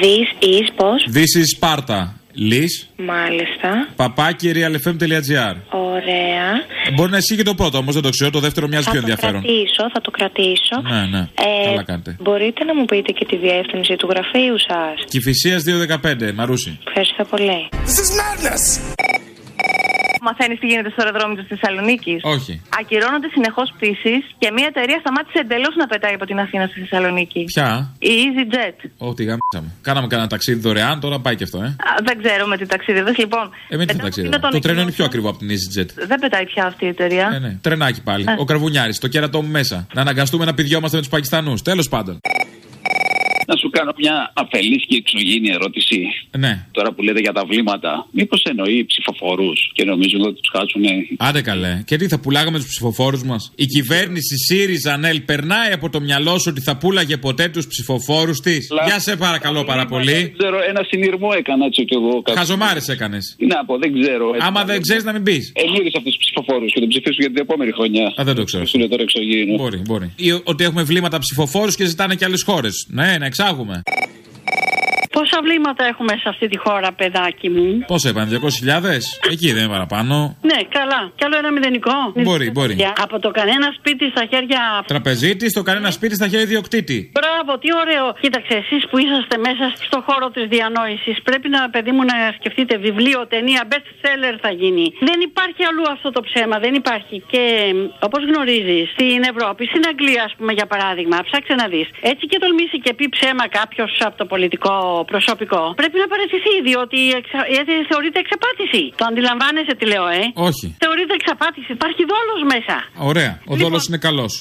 Speaker 20: This is πώς?
Speaker 19: This is Sparta. Λις.
Speaker 20: Μάλιστα.
Speaker 19: Παπάκι realfm.gr.
Speaker 20: Ωραία.
Speaker 19: Μπορεί να ισχύει και το πρώτο, όμως δεν το ξέρω. Το δεύτερο μοιάζει πιο ενδιαφέρον.
Speaker 20: Θα το κρατήσω.
Speaker 19: Ναι. Καλά κάνετε.
Speaker 20: Μπορείτε να μου πείτε και τη διεύθυνση του γραφείου σας?
Speaker 19: Κηφισίας 215, Μαρούση.
Speaker 20: Ευχαριστώ πολύ.
Speaker 14: This is madness.
Speaker 21: Μαθαίνεις τι γίνεται στο αεροδρόμιο της Θεσσαλονίκης?
Speaker 19: Όχι.
Speaker 21: Ακυρώνονται συνεχώς πτήσεις και μια εταιρεία σταμάτησε εντελώς να πετάει από την Αθήνα στη Θεσσαλονίκη.
Speaker 19: Ποια?
Speaker 21: Η EasyJet.
Speaker 19: Ό,τι γαμίσαμε. Κάναμε κανένα ταξίδι δωρεάν, τώρα πάει και αυτό,
Speaker 21: Δεν ξέρω με τι ταξίδιδες, λοιπόν.
Speaker 19: Με τι ταξίδι. Το τρένο είναι πιο ακριβό από την EasyJet.
Speaker 21: Δεν πετάει πια αυτή η εταιρεία.
Speaker 19: Ναι. Τρενάκι πάλι. Ο Καρβουνιάρης, το κέρατό μου μέσα. Να αναγκαστούμε να πηδιόμαστε με τους Πακιστανούς. Τέλος πάντων.
Speaker 22: Να σου κάνω μια αφελής και εξωγήινη ερώτηση.
Speaker 19: Ναι.
Speaker 22: Τώρα που λέτε για τα βλήματα, μήπως εννοεί ψηφοφορούς και νομίζουν ότι τους χάσουν.
Speaker 19: Άντε καλέ. Και τι θα πουλάγαμε τους ψηφοφόρους μας? Η κυβέρνηση ΣΥΡΙΖΑ ΝΕΛ περνάει από το μυαλό σου ότι θα πούλαγε ποτέ τους ψηφοφόρους της? Για σε παρακαλώ πάρα πολύ.
Speaker 22: Δεν ξέρω, ένα συνειρμό έκανα έτσι κι εγώ.
Speaker 19: Χαζομάρες έκανες.
Speaker 22: Τι να πω, δεν ξέρω.
Speaker 19: Άμα δεν ξέρεις να μην πεις.
Speaker 22: Ενήρεις αυτούς τους ψηφοφόρους και τον ψηφίσουν για την επόμενη χρονιά.
Speaker 19: Δεν το ξέρω. Μπορεί. Ή ότι έχουμε βλήματα ψηφοφόρους και ζητάνε και άλλες χώρες. Ναι, να εξάγουμε.
Speaker 23: Πόσα βλήματα έχουμε σε αυτή τη χώρα, παιδάκι μου?
Speaker 19: Πόσα είπαν, 200.000? Εκεί δεν είναι παραπάνω.
Speaker 23: Ναι, καλά. Κι άλλο ένα μηδενικό.
Speaker 19: Μπορεί.
Speaker 23: Από το κανένα σπίτι στα χέρια.
Speaker 19: Τραπεζίτη, στο κανένα σπίτι στα χέρια ιδιοκτήτη.
Speaker 23: Μπράβο, τι ωραίο. Κοίταξε, εσείς που είσαστε μέσα στο χώρο της διανόησης, πρέπει να, παιδί μου, να σκεφτείτε βιβλίο, ταινία, best seller θα γίνει. Δεν υπάρχει αλλού αυτό το ψέμα, δεν υπάρχει. Και όπως γνωρίζεις, στην Ευρώπη, στην Αγγλία, ας πούμε, για παράδειγμα, ψάξε να δεις. Έτσι και τολμήσει και πει ψέμα κάποιο από το πολιτικό προσωπικό, πρέπει να παραιτηθεί, διότι θεωρείται εξαπάτηση. Το αντιλαμβάνεσαι τι λέω,
Speaker 19: Όχι.
Speaker 23: Θεωρείται εξαπάτηση. Υπάρχει δόλος μέσα.
Speaker 19: Ωραία. Ο δόλος είναι καλός.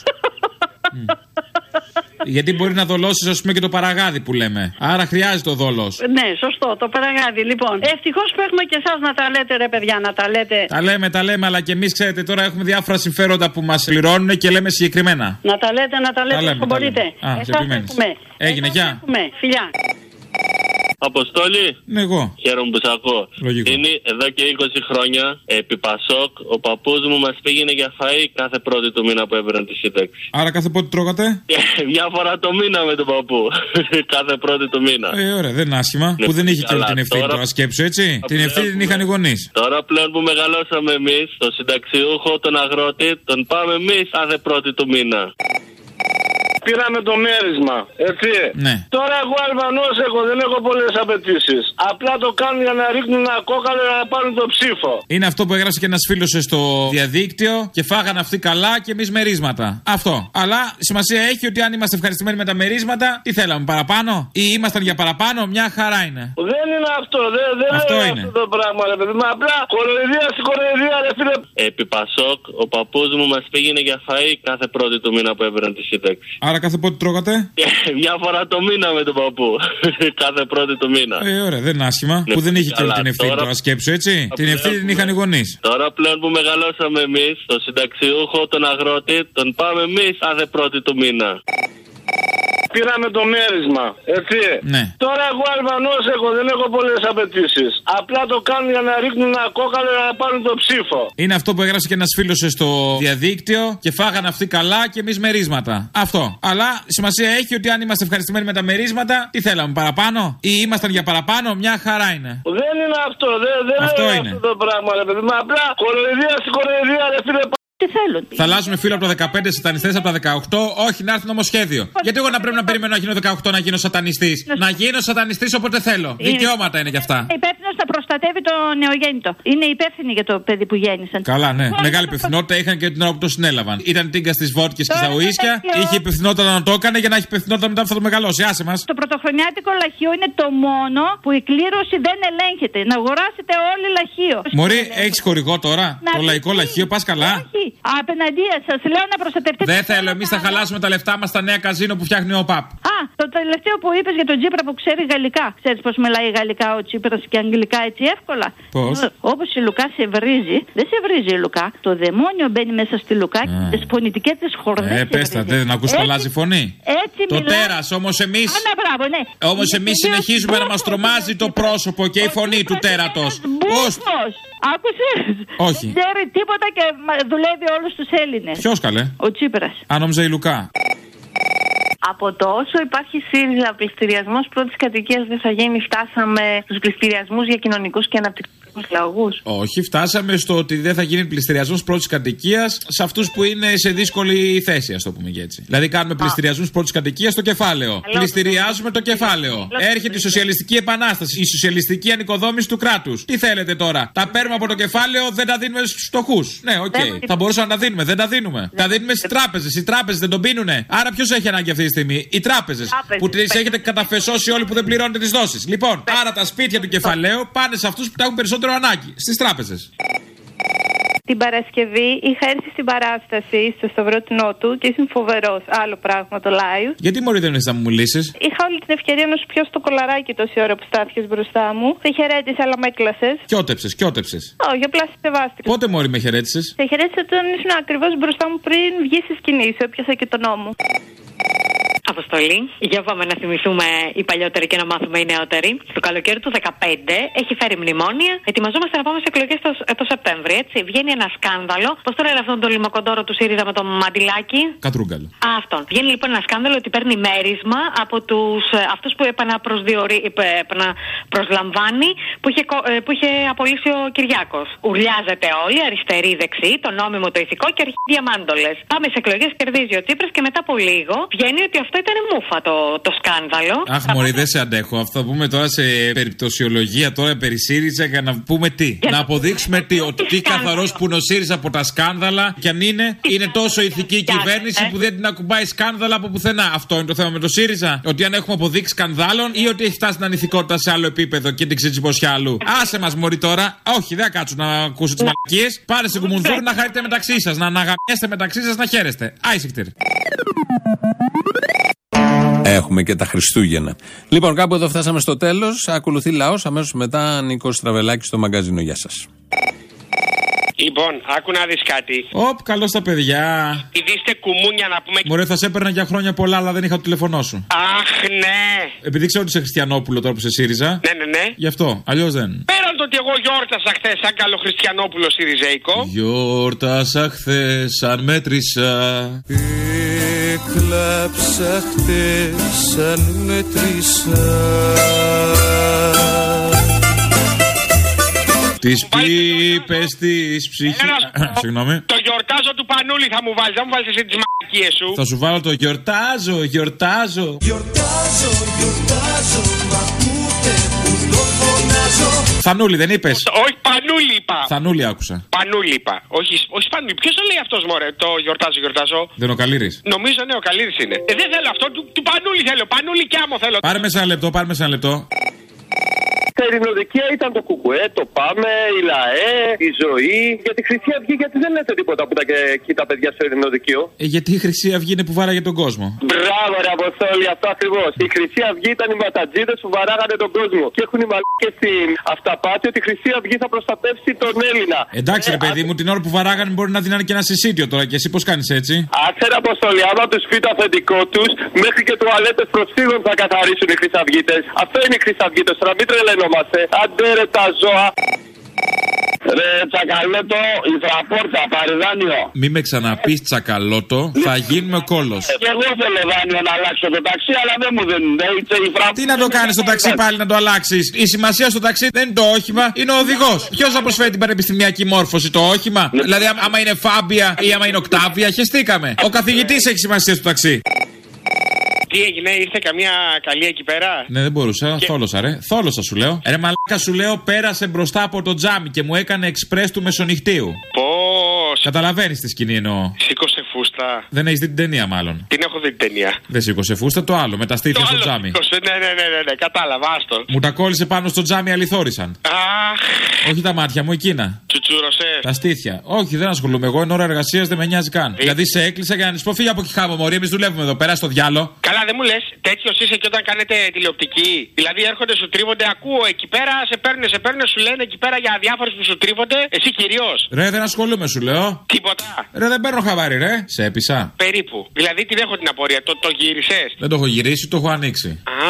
Speaker 19: Γιατί μπορεί να δολώσεις, ας πούμε, και το παραγάδι που λέμε. Άρα χρειάζεται ο δόλος.
Speaker 23: Ναι, σωστό, το παραγάδι. Λοιπόν, ευτυχώς που έχουμε και εσάς να τα λέτε, ρε παιδιά, να τα λέτε.
Speaker 19: Τα λέμε, αλλά και εμείς, ξέρετε, τώρα έχουμε διάφορα συμφέροντα που μας πληρώνουν και λέμε συγκεκριμένα.
Speaker 23: Να τα λέτε, όσο μπορείτε.
Speaker 19: Έγινε, γεια.
Speaker 23: Φιλιά.
Speaker 24: Αποστόλη.
Speaker 19: Ναι, εγώ.
Speaker 24: Χαίρομαι που σ' ακούω.
Speaker 19: Λογικό.
Speaker 24: Είναι εδώ και 20 χρόνια επί Πασόκ. Ο παππούς μου μας πήγαινε για φαΐ κάθε πρώτη του μήνα που έπαιρνε τη σύνταξη.
Speaker 19: Άρα κάθε πότε τρώγατε?
Speaker 24: Μια φορά το μήνα με τον παππού. Κάθε πρώτη του μήνα.
Speaker 19: Ωραία, δεν είναι άσχημα. Ναι, που δεν είχε και όλη την ευθύνη τώρα σκέψου, έτσι. Την ευθύνη την είχαν οι γονείς.
Speaker 24: Τώρα πλέον που μεγαλώσαμε εμείς, το συνταξιούχο, τον αγρότη, τον πάμε εμείς κάθε πρώτη του μήνα.
Speaker 25: Πήραμε το μέρισμα, έτσι.
Speaker 19: Ναι.
Speaker 25: Τώρα εγώ Αλβανός δεν έχω πολλές απαιτήσεις. Απλά το κάνουν για να ρίχνουν ένα κόκαλο για να πάρουν το ψήφο.
Speaker 19: Είναι αυτό που έγραψε και ένας φίλος στο διαδίκτυο και φάγανε αυτοί καλά και εμείς μερίσματα. Αυτό. Αλλά σημασία έχει ότι αν είμαστε ευχαριστημένοι με τα μερίσματα, τι θέλαμε, παραπάνω? Ή ήμασταν για παραπάνω, μια χαρά είναι.
Speaker 25: Δεν είναι αυτό, δεν
Speaker 19: αυτό
Speaker 25: είναι
Speaker 19: είναι.
Speaker 25: αυτό το πράγμα, ρε παιδί. Μα απλά κοροϊδία στην κοροϊδία, ρε φίλε.
Speaker 24: Επί Πασόκ, ο παππούς μου μας πήγαινε για φαΐ κάθε πρώτη του μήνα που έπαιρνε τη σύνταξη.
Speaker 19: Άρα κάθε πότε τρώγατε?
Speaker 24: Μια φορά το μήνα με τον παππού. Κάθε πρώτη του μήνα.
Speaker 19: Ωραία, δεν είναι άσχημα. Ναι, που δεν είχε και όλη την ευθύνη τώρα σκέψου, έτσι. Την ευθύνη την είχαν οι γονείς.
Speaker 24: Τώρα πλέον που μεγαλώσαμε εμείς, το συνταξιούχο, τον αγρότη, τον πάμε εμείς κάθε πρώτη του μήνα.
Speaker 25: Πήραμε το μέρισμα, έτσι.
Speaker 19: Ναι.
Speaker 25: Τώρα εγώ Αλβανός δεν έχω πολλές απαιτήσεις. Απλά το κάνουν για να ρίχνουν ένα κόκαλο για να πάρουν το ψήφο.
Speaker 19: Είναι αυτό που έγραψε και ένας φίλος στο διαδίκτυο και φάγανε αυτοί καλά και εμείς μερίσματα. Αυτό. Αλλά σημασία έχει ότι αν είμαστε ευχαριστημένοι με τα μερίσματα, τι θέλαμε, παραπάνω? Ή ήμασταν για παραπάνω, μια χαρά είναι.
Speaker 25: Δεν είναι αυτό, δεν
Speaker 19: αυτό
Speaker 25: είναι αυτό το πράγμα, ρε παιδί. Μα απλά κοροϊδία στην κοροϊδία, ρε φίλε.
Speaker 23: Τι θέλω.
Speaker 19: Θα αλλάζουμε φίλο από τα 15 σατανιστές από τα 18. Όχι, να έρθει νομοσχέδιο. Γιατί εγώ να πρέπει να περιμένω να γίνω 18 να γίνω σατανιστής? Να γίνω σατανιστής όποτε θέλω. Δικαιώματα είναι κι αυτά.
Speaker 23: Υπεύθυνος να προστατεύει το νεογέννητο. Είναι υπεύθυνοι για το παιδί που γέννησαν.
Speaker 19: Καλά, ναι. Μεγάλη υπευθυνότητα είχαν και την ώρα που το συνέλαβαν. Ήταν τίγκα στις βότκες και στα ουίσκια. Είχε υπευθυνότητα να το έκανε για να έχει υπευθυνότητα μετά που θα το μεγαλώσει. Άσε μας.
Speaker 23: Το πρωτοχρονιάτικο λαχείο είναι το μόνο που η κλήρωση δεν ελέγχεται. Να αγοράσετε όλοι λαχείο.
Speaker 19: Μωρή, έχει χορηγό τώρα? Το λαϊκό λαχείο, πα καλά?
Speaker 23: Απέναντία σας λέω να προστατευτείτε.
Speaker 19: Δεν θέλω, εμείς θα χαλάσουμε τα λεφτά μας στα νέα καζίνο που φτιάχνει ο ΠΑΠ.
Speaker 23: Το τελευταίο που είπες για τον Τσίπρα που ξέρει γαλλικά. Ξέρεις πώς μιλάει γαλλικά ο Τσίπρας και αγγλικά έτσι εύκολα?
Speaker 19: Πώς?
Speaker 23: Όπως η Λουκά σε βρίζει, δεν σε βρίζει η Λουκά. Το δαιμόνιο μπαίνει μέσα στη Λουκά και τις φωνητικές της χορδές.
Speaker 19: Πες τα, δεν ακούς που αλλάζει φωνή.
Speaker 23: Έτσι
Speaker 19: το τέρας, όμως εμείς.
Speaker 23: Ναι.
Speaker 19: Όμως εμείς συνεχίζουμε να μας τρομάζει το πρόσωπο και η φωνή του τέρατος. Πώς?
Speaker 23: Άκουσες?
Speaker 19: Όχι.
Speaker 23: Δεν ξέρει τίποτα και δουλεύει όλους τους Έλληνες.
Speaker 19: Ποιος καλέ?
Speaker 23: Ο Τσίπρας.
Speaker 19: Αν νόμιζα η Λουκά.
Speaker 21: Από το όσο υπάρχει ΣΥΡΙΖΑ, πληστηριασμός πρώτης κατοικίας δεν θα γίνει, φτάσαμε στους πληστηριασμούς για κοινωνικούς και αναπτυξιακούς λόγους.
Speaker 19: Όχι, φτάσαμε στο ότι δεν θα γίνει πληστηριασμός πρώτης κατοικίας σε αυτούς που είναι σε δύσκολη θέση, ας το πούμε και έτσι. Δηλαδή κάνουμε πληστηριασμούς πρώτης κατοικίας στο κεφάλαιο. Πληστηριάζουμε το κεφάλαιο. Έρχεται η σοσιαλιστική επανάσταση, η σοσιαλιστική ανοικοδόμηση του κράτους. Τι θέλετε τώρα? Τα παίρνουμε από το κεφάλαιο, δεν τα δίνουμε στους φτωχούς. Ναι, οκ. Θα μπορούσαμε να τα δίνουμε, δεν τα δίνουμε. Τα δίνουμε στις τράπεζες. Οι τράπεζες δεν τον πίνουνε. Άρα ποιος έχει ανάγκη αυτή τη στιγμή? Οι τράπεζες. Που τις έχετε καταφεσώσει όλοι που δεν πληρώνετε τις δόσεις. Λοιπόν, άρα τα σπίτια του κεφαλαίου πάνε σε αυτούς που τα έχουν περισσότερο ανάγκη. Στις τράπεζες.
Speaker 21: Την Παρασκευή είχα έρθει στην παράσταση στο Σταυρό του Νότου και ήσουν φοβερός. Άλλο πράγμα το live.
Speaker 19: Γιατί μωρή δεν ήρθες να μου μιλήσεις?
Speaker 21: Είχα όλη την ευκαιρία να σου πιω στο κολαράκι τόση ώρα που στάθηκες μπροστά μου. Σε χαιρέτησα, αλλά με έκλασες.
Speaker 19: Κιότεψες.
Speaker 21: Όχι, απλά σε σεβάστηκα.
Speaker 19: Πότε μωρή με χαιρέτησες?
Speaker 21: Σε χαιρέτησα όταν ήσουν ακριβώς μπροστά μου πριν βγεις στη σκηνή σου. Έπιασα και τον νόμο.
Speaker 3: Αποστολή. Για πάμε να θυμηθούμε οι παλιότεροι και να μάθουμε οι νεότεροι. Στο καλοκαίρι του 2015 έχει φέρει μνημόνια. Ετοιμαζόμαστε να πάμε σε εκλογές το Σεπτέμβρη, έτσι. Βγαίνει ένα σκάνδαλο. Πώς το λένε αυτόν τον λιμοκοντόρο του ΣΥΡΙΖΑ με το μαντιλάκι?
Speaker 19: Κατρούγκαλο.
Speaker 3: Αυτόν. Βγαίνει λοιπόν ένα σκάνδαλο ότι παίρνει μέρισμα από αυτούς που επαναπροσλαμβάνει που είχε απολύσει ο Κυριάκος. Ουρλιάζεται όλοι, αριστεροί, δεξί, το νόμιμο, το ηθικό και αρχίζει διαμάντολες. Πάμε σε εκλογές, κερδίζει ο Τσίπρας και μετά από λίγο βγαίνει ότι αυτό ήταν μούφα το σκάνδαλο.
Speaker 19: Αχ, μωρή, δεν σε αντέχω. Αυτό θα πούμε τώρα σε περιπτωσιολογία τώρα περί ΣΥΡΙΖΑ για να πούμε τι. Να αποδείξουμε τι. Ότι τι καθαρός που είναι ο ΣΥΡΙΖΑ από τα σκάνδαλα κι αν είναι τόσο ηθική η κυβέρνηση που δεν την ακουμπάει σκάνδαλα από πουθενά. Αυτό είναι το θέμα με το ΣΥΡΙΖΑ. Ότι αν έχουμε αποδείξει σκανδάλων ή ότι έχει φτάσει την ανηθικότητα σε άλλο επίπεδο και την ξετσιμποσιά αλλού. Άσε μας μωρή τώρα. Όχι, δεν θα κάτσω να ακούσω τις μαλακίες. Πάρε σε κουμουνδούρ να χαρείτε μεταξύ σας. Να αναγαμιέστε μεταξύ σας να χαίρεστε. Άισικτηρ.
Speaker 4: Έχουμε και τα Χριστούγεννα. Λοιπόν, κάπου εδώ φτάσαμε στο τέλος. Ακολουθεί λαός. Αμέσως μετά Νίκος Στραβελάκης στο μαγκαζίνο. Γεια σας.
Speaker 5: Λοιπόν, άκου να δεις κάτι.
Speaker 19: Καλώς τα παιδιά.
Speaker 5: Επειδή είστε κουμούνια να πούμε.
Speaker 19: Μωρέ, θα σε έπαιρνα για χρόνια πολλά, αλλά δεν είχα το τηλεφωνό σου.
Speaker 5: Αχ, ναι.
Speaker 19: Επειδή ξέρω ότι είσαι Χριστιανόπουλο τώρα που σε ΣΥΡΙΖΑ.
Speaker 5: Ναι.
Speaker 19: Γι' αυτό. Αλλιώς δεν.
Speaker 5: Πέραν το ότι εγώ γιόρτασα χθες σαν καλό Χριστιανόπουλο ΣΥΡΙΖΑΙΚΟ.
Speaker 19: Γιόρτασα χθες σαν μέτρησα.
Speaker 6: Έκλαψα χθες σαν μέτρησα.
Speaker 19: Τις πίπες της ψυχής. Συγγνώμη.
Speaker 5: Το γιορτάζω του Πανούλη θα μου βάλεις. Δεν μου βάλεις εσύ τις μαλακίες σου.
Speaker 19: Θα σου βάλω το γιορτάζω.
Speaker 6: Γιορτάζω, μα ούτε που το φωνάζω.
Speaker 19: Θανούλη δεν είπες?
Speaker 5: Όχι, Πανούλη είπα.
Speaker 19: Θανούλη άκουσα.
Speaker 5: Πανούλη είπα. Όχι Πανούλη. Ποιος το λέει αυτός μωρέ? Το γιορτάζω.
Speaker 19: Δεν είναι ο Καλύρης?
Speaker 5: Νομίζω ναι, ο Καλύρης είναι. Δεν θέλω αυτό. Του Πανούλη θέλω. Πανούλη και άμμο θέλω.
Speaker 19: Πάρε μέσα ένα λεπτό.
Speaker 7: Τα ειρηνοδικεία ήταν το ΚΚΕ, το ΠΑΜΕ, η ΛΑΕ, η Ζωή. Για τη Χρυσή Αυγή, γιατί δεν λέτε τίποτα που ήταν και εκεί τα παιδιά στο ειρηνοδικείο?
Speaker 19: Γιατί η Χρυσή Αυγή είναι που βάραγε τον κόσμο.
Speaker 7: Μπράβο, ρε Αποστόλη, αυτό ακριβώς. Η Χρυσή Αυγή ήταν οι ματατζίδες που βαράγανε τον κόσμο. Και έχουν οι μαλάκες στην αυταπάτη ότι η Χρυσή Αυγή θα προστατεύσει τον Έλληνα.
Speaker 19: Εντάξει, ρε παιδί μου, την ώρα που βαράγανε μπορεί να δίνανε και ένα συσίτιο τώρα. Και εσύ πώς κάνεις έτσι?
Speaker 7: Άξερα, Αποστόλη, άμα τους πει το αφεντικό τους, μέχρι και τουαλέτες προσφύγων θα καθαρίσουν οι Χρυσαυγίτες. Αυτό είναι οι Χρυσαυγίτες, τώρα μην τρελαίνομαστε. Αντέ ρε τα ζώα. Ρε Τσακαλώτο, η Φραπόρτα, πάρε δάνειο.
Speaker 19: Μη με ξαναπείς Τσακαλώτο, θα γίνουμε κόλος.
Speaker 7: Και εγώ θέλω δάνειο να αλλάξω το ταξί, αλλά δεν μου δίνουν.
Speaker 19: Τι να το κάνεις το ταξί πάλι να το αλλάξεις? Η σημασία στο ταξί δεν είναι το όχημα, είναι ο οδηγός. Ποιος θα προσφέρει την πανεπιστημιακή μόρφωση, το όχημα? Δηλαδή, άμα είναι Φάμπια ή άμα είναι Οκτάβια, χεστήκαμε. Ο καθηγητής έχει σημασία στο ταξί.
Speaker 5: Τι έγινε, ήρθε καμία καλή εκεί πέρα?
Speaker 19: Ναι, δεν μπορούσα. Θόλωσα, ρε. Θόλωσα σου λέω. Ρε μαλάκα σου λέω, πέρασε μπροστά από το τζάμι και μου έκανε εξπρές του μεσονυχτίου.
Speaker 5: Πώς?
Speaker 19: Καταλαβαίνεις τη σκηνή εννοώ.
Speaker 5: Σήκωσε φούστα.
Speaker 19: Δεν έχεις δει την ταινία, μάλλον.
Speaker 5: Την έχω δει την ταινία.
Speaker 19: Δεν σήκωσε φούστα, το άλλο, με τα στήθια στο τζάμι.
Speaker 5: Ναι, κατάλαβα, άστο.
Speaker 19: Μου τα κόλλησε πάνω στο τζάμι, αληθόρισαν.
Speaker 5: Αχ.
Speaker 19: Όχι τα μάτια μου, εκείνα.
Speaker 5: Τσουτσούρωσε.
Speaker 19: Τα στήθια. Όχι, δεν ασχολούμαι. Εγώ εν ώρα εργασίας δεν με νοιάζει καν. Δηλαδή σε έκλεισα για να τη πω φύγει από εκεί χάμω, μωρή. Εμείς δουλεύουμε εδώ πέρα στο διάλο.
Speaker 5: Καλά, δεν μου λες, τέτοιος είσαι και όταν κάνετε τηλεοπτική. Δηλαδή έρχονται, σου τρίβονται, ακούω εκεί πέρα, σε παίρνουν, σου λένε εκεί πέρα για διάφορους που σου τρίβονται. Εσύ κυρίως.
Speaker 19: Ρε, δεν ασχολούμαι, σου λέω.
Speaker 5: Τίποτα.
Speaker 19: Ρε, δεν παίρνω χαβάρι, ρε. Σε έπεισα.
Speaker 5: Περίπου. Δηλαδή την έχω την απορία. Το γύρισες?
Speaker 19: Δεν το έχω γυρίσει, το έχω ανοίξει.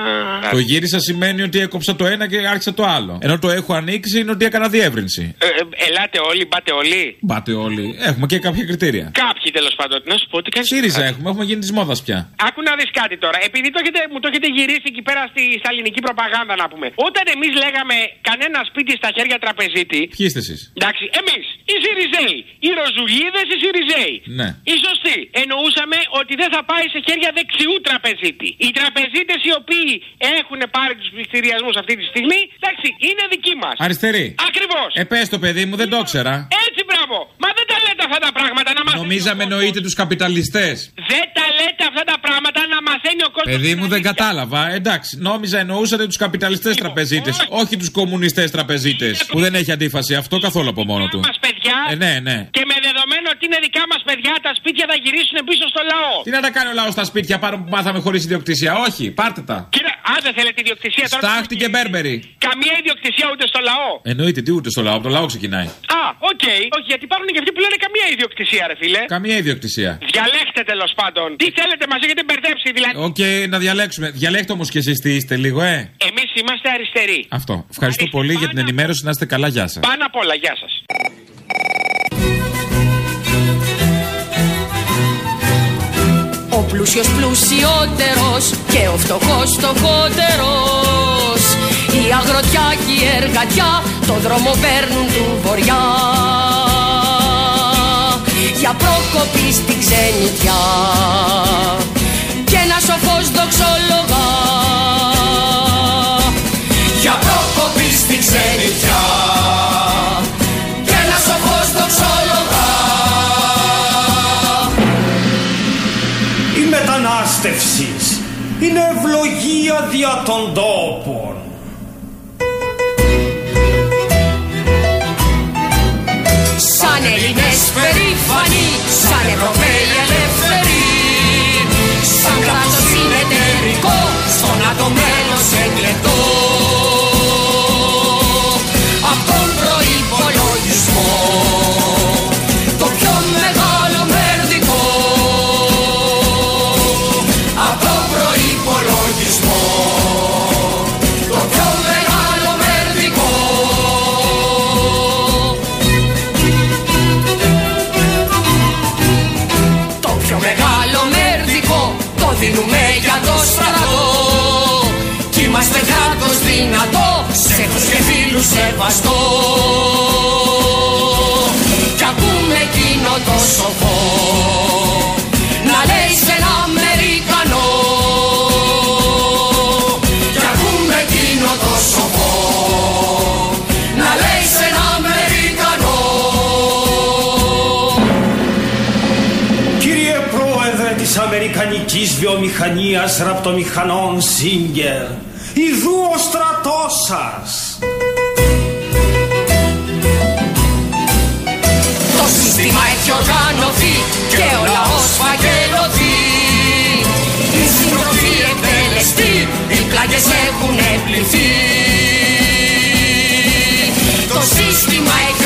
Speaker 19: Το γύρισα σημαίνει ότι έκοψα το ένα και άρχισα το άλλο. Ενώ το έχω ανοίξει είναι ότι έκανα διεύρυνση.
Speaker 5: Ελάτε όλοι, μπάτε όλοι.
Speaker 19: Μπάτε όλοι. Έχουμε και κάποια κριτήρια.
Speaker 5: Κάποιοι τέλος πάντων. Να σου πω ότι κάνει.
Speaker 19: ΣΥΡΙΖΑ έχουμε γίνει τη μόδα πια.
Speaker 5: Άκου να δεις κάτι τώρα. Επειδή μου το έχετε γυρίσει εκεί πέρα στα ελληνική προπαγάνδα να πούμε. Όταν εμείς λέγαμε κανένα σπίτι στα χέρια τραπεζίτη.
Speaker 19: Ποιοι είστε εσείς?
Speaker 5: Εντάξει, εμείς. Οι ΣΥΡΙΖΕΙ. Οι Ροζουλίδες, οι ΣΥΡΙΖΕΙ.
Speaker 19: Ναι.
Speaker 5: Οι σωστοί. Εννοούσαμε ότι δεν θα πάει σε χέρια δεξιού τραπεζίτη. Οι τραπεζίτες οι οποίοι έχουν πάρει τους πληστηριασμούς αυτή τη στιγμή, εντάξει, είναι δικοί μας.
Speaker 19: Αριστεροί.
Speaker 5: Ακριβώς.
Speaker 19: Πες το παιδί μου, δεν το ήξερα.
Speaker 5: Έτσι, μπράβο. Μα δεν τα λέτε αυτά τα πράγματα να μαθαίνει.
Speaker 19: Νομίζαμε εννοείται τους καπιταλιστές.
Speaker 5: Δεν τα λέτε αυτά τα πράγματα να μαθαίνει ο κόσμος.
Speaker 19: Παιδί μου, δεν κατάλαβα. Εντάξει, νόμιζα εννοούσατε τους καπιταλιστές τραπεζίτες, όχι τους κομμουνιστές τραπεζίτες. Που δεν έχει αντίφαση αυτό καθόλου από μόνο του. Ναι.
Speaker 5: Και με δεδομένο ότι είναι δικά μας παιδιά, τα σπίτια θα γυρίσουν πίσω στο λαό.
Speaker 19: Τι να τα κάνει ο λαός στα σπίτια πάνω που μάθαμε χωρίς ιδιοκτησία? Όχι, πάρτε τα.
Speaker 5: Δεν θέλετε ιδιοκτησία τώρα.
Speaker 19: Στάχτη και Μπέρμπερι.
Speaker 5: Καμία ιδιοκτησία ούτε στο λαό.
Speaker 19: Εννοείται, τι ούτε στο λαό, από το λαό ξεκινάει.
Speaker 5: Οκ. Όχι, γιατί υπάρχουν και αυτοί που λένε καμία ιδιοκτησία, ρε φίλε.
Speaker 19: Καμία ιδιοκτησία.
Speaker 5: Διαλέξτε τέλος πάντων. Τι θέλετε, μας έχετε μπερδέψει δηλαδή.
Speaker 19: Να διαλέξουμε. Διαλέξτε όμως και εσείς τι είστε λίγο,
Speaker 5: Εμείς είμαστε αριστεροί.
Speaker 19: Αυτό. Ευχαριστώ πολύ για την ενημέρωση. Να είστε καλά, γεια σας.
Speaker 5: Πάνω απ' όλα, γεια σας.
Speaker 13: Ο πλούσιος πλουσιότερος και ο φτωχός φτωχότερος. Η αγροτιά και η εργατιά το δρόμο παίρνουν του βοριά για πρόκοπη στην ξενιτιά. Και ένας σοφός δοξολογά
Speaker 14: για πρόκοπη στην ξενιτιά. Και ένας σοφός δοξολογά.
Speaker 6: Η μετανάστευση είναι ευλογία δια των τόπων.
Speaker 13: Σαν Έλληνες περήφανοι, σαν Ευρωπαίοι ελεύθεροι, σαν κράτος συνεταιρικό, στον ατομένος εκλεκτό. Απ' τον προϋπολογισμό, το πιο μεγάλο μερδικό. Απ' τον προϋπολογισμό, το πιο μεγάλο μερδικό. Το πιο μεγάλο μερδικό το δίνουμε για το στρατό. Κι είμαστε κράτος δυνατό, σε έχους και φίλους σεβαστό. Κι ακούμε εκείνο το σοφό να λέει σε ένα Αμερικανό. Κι ακούμε εκείνο το σοφό να λέει σε ένα Αμερικανό.
Speaker 6: Κύριε Πρόεδρε της Αμερικανικής Βιομηχανίας Ραπτομηχανών Σίγκερ, ιδού ο στρατός σας.
Speaker 13: Το σύστημα έχει οργανωθεί και ο λαός φαγγελωθεί. Η συντροφή εκτελεστεί, οι πλάγες έχουν πληθεί. Το σύστημα έχει